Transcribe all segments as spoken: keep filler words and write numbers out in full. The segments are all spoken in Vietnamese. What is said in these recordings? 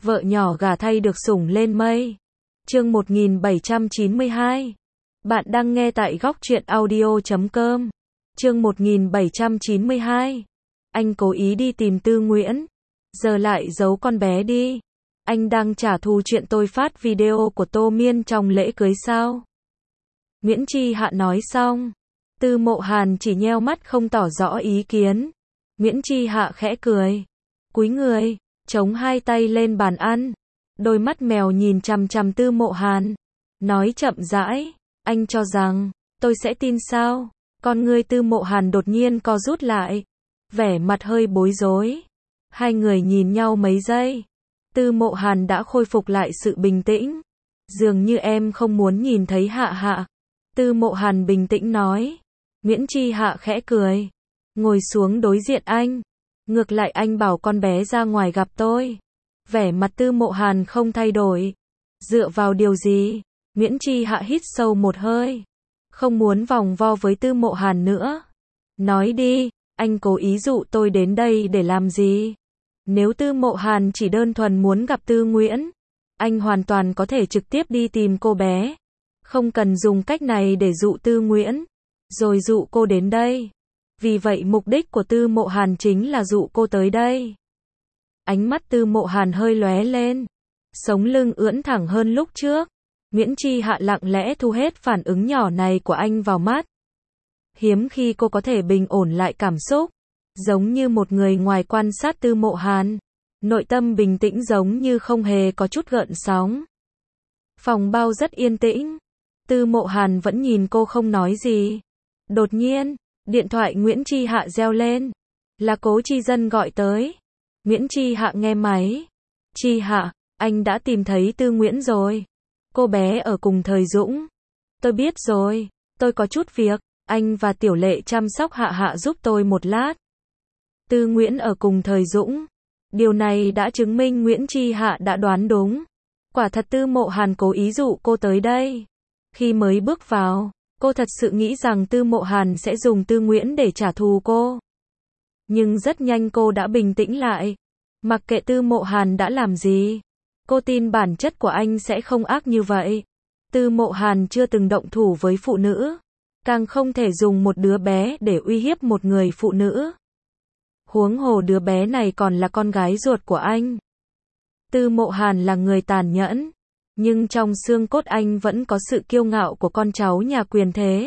Vợ nhỏ gả thay được sủng lên mây. Chương một nghìn bảy trăm chín mươi hai. Bạn đang nghe tại góc truyện audio chấm com. Chương một nghìn bảy trăm chín mươi hai. Anh cố ý đi tìm Tư Nguyễn. Giờ lại giấu con bé đi. Anh đang trả thù chuyện tôi phát video của Tô Miên trong lễ cưới sao? Nguyễn Chi Hạ nói xong. Tư Mộ Hàn chỉ nheo mắt không tỏ rõ ý kiến. Nguyễn Chi Hạ khẽ cười. Cúi người, chống hai tay lên bàn ăn. Đôi mắt mèo nhìn chằm chằm Tư Mộ Hàn. Nói chậm rãi, anh cho rằng, tôi sẽ tin sao? Con ngươi Tư Mộ Hàn đột nhiên co rút lại. Vẻ mặt hơi bối rối. Hai người nhìn nhau mấy giây. Tư Mộ Hàn đã khôi phục lại sự bình tĩnh. Dường như em không muốn nhìn thấy Hạ Hạ. Tư Mộ Hàn bình tĩnh nói. Nguyễn Chi Hạ khẽ cười. Ngồi xuống đối diện anh. Ngược lại anh bảo con bé ra ngoài gặp tôi. Vẻ mặt Tư Mộ Hàn không thay đổi. Dựa vào điều gì? Nguyễn Chi Hạ hít sâu một hơi. Không muốn vòng vo với Tư Mộ Hàn nữa. Nói đi, anh cố ý dụ tôi đến đây để làm gì? Nếu Tư Mộ Hàn chỉ đơn thuần muốn gặp Tư Nguyễn, anh hoàn toàn có thể trực tiếp đi tìm cô bé. Không cần dùng cách này để dụ Tư Nguyễn, rồi dụ cô đến đây. Vì vậy mục đích của Tư Mộ Hàn chính là dụ cô tới đây. Ánh mắt Tư Mộ Hàn hơi lóe lên. Sống lưng ưỡn thẳng hơn lúc trước. Nguyễn Chi Hạ lặng lẽ thu hết phản ứng nhỏ này của anh vào mắt. Hiếm khi cô có thể bình ổn lại cảm xúc. Giống như một người ngoài quan sát Tư Mộ Hàn. Nội tâm bình tĩnh giống như không hề có chút gợn sóng. Phòng bao rất yên tĩnh. Tư Mộ Hàn vẫn nhìn cô không nói gì. Đột nhiên, điện thoại Nguyễn Chi Hạ reo lên. Là Cố Chi Dân gọi tới. Nguyễn Chi Hạ nghe máy. Chi Hạ, anh đã tìm thấy Tư Nguyễn rồi. Cô bé ở cùng Thời Dũng. Tôi biết rồi, tôi có chút việc. Anh và Tiểu Lệ chăm sóc Hạ Hạ giúp tôi một lát. Tư Nguyễn ở cùng Thời Dũng. Điều này đã chứng minh Nguyễn Chi Hạ đã đoán đúng. Quả thật Tư Mộ Hàn cố ý dụ cô tới đây. Khi mới bước vào, cô thật sự nghĩ rằng Tư Mộ Hàn sẽ dùng Tư Nguyễn để trả thù cô. Nhưng rất nhanh cô đã bình tĩnh lại. Mặc kệ Tư Mộ Hàn đã làm gì, cô tin bản chất của anh sẽ không ác như vậy. Tư Mộ Hàn chưa từng động thủ với phụ nữ, càng không thể dùng một đứa bé để uy hiếp một người phụ nữ. Huống hồ đứa bé này còn là con gái ruột của anh. Tư Mộ Hàn là người tàn nhẫn, nhưng trong xương cốt anh vẫn có sự kiêu ngạo của con cháu nhà quyền thế.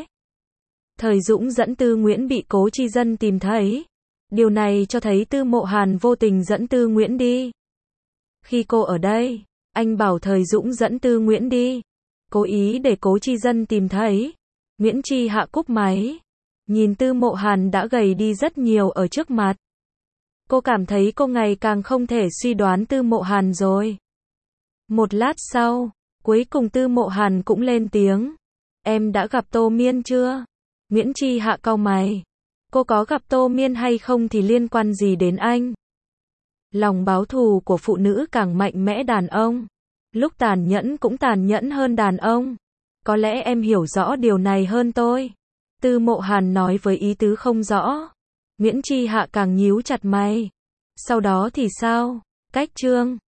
Thời Dũng dẫn Tư Nguyễn bị Cố Chi Dân tìm thấy. Điều này cho thấy Tư Mộ Hàn vô tình dẫn Tư Nguyễn đi. Khi cô ở đây, anh bảo Thời Dũng dẫn Tư Nguyễn đi. Cố ý để Cố Chi Dân tìm thấy. Nguyễn Chi Hạ cúp máy. Nhìn Tư Mộ Hàn đã gầy đi rất nhiều ở trước mặt. Cô cảm thấy cô ngày càng không thể suy đoán Tư Mộ Hàn rồi. Một lát sau, cuối cùng Tư Mộ Hàn cũng lên tiếng. Em đã gặp Tô Miên chưa? Nguyễn Chi Hạ cau mày. Cô có gặp Tô Miên hay không thì liên quan gì đến anh? Lòng báo thù của phụ nữ càng mạnh mẽ đàn ông. Lúc tàn nhẫn cũng tàn nhẫn hơn đàn ông. Có lẽ em hiểu rõ điều này hơn tôi. Tư Mộ Hàn nói với ý tứ không rõ. Nguyễn Chi Hạ càng nhíu chặt mày. Sau đó thì sao? Cách chương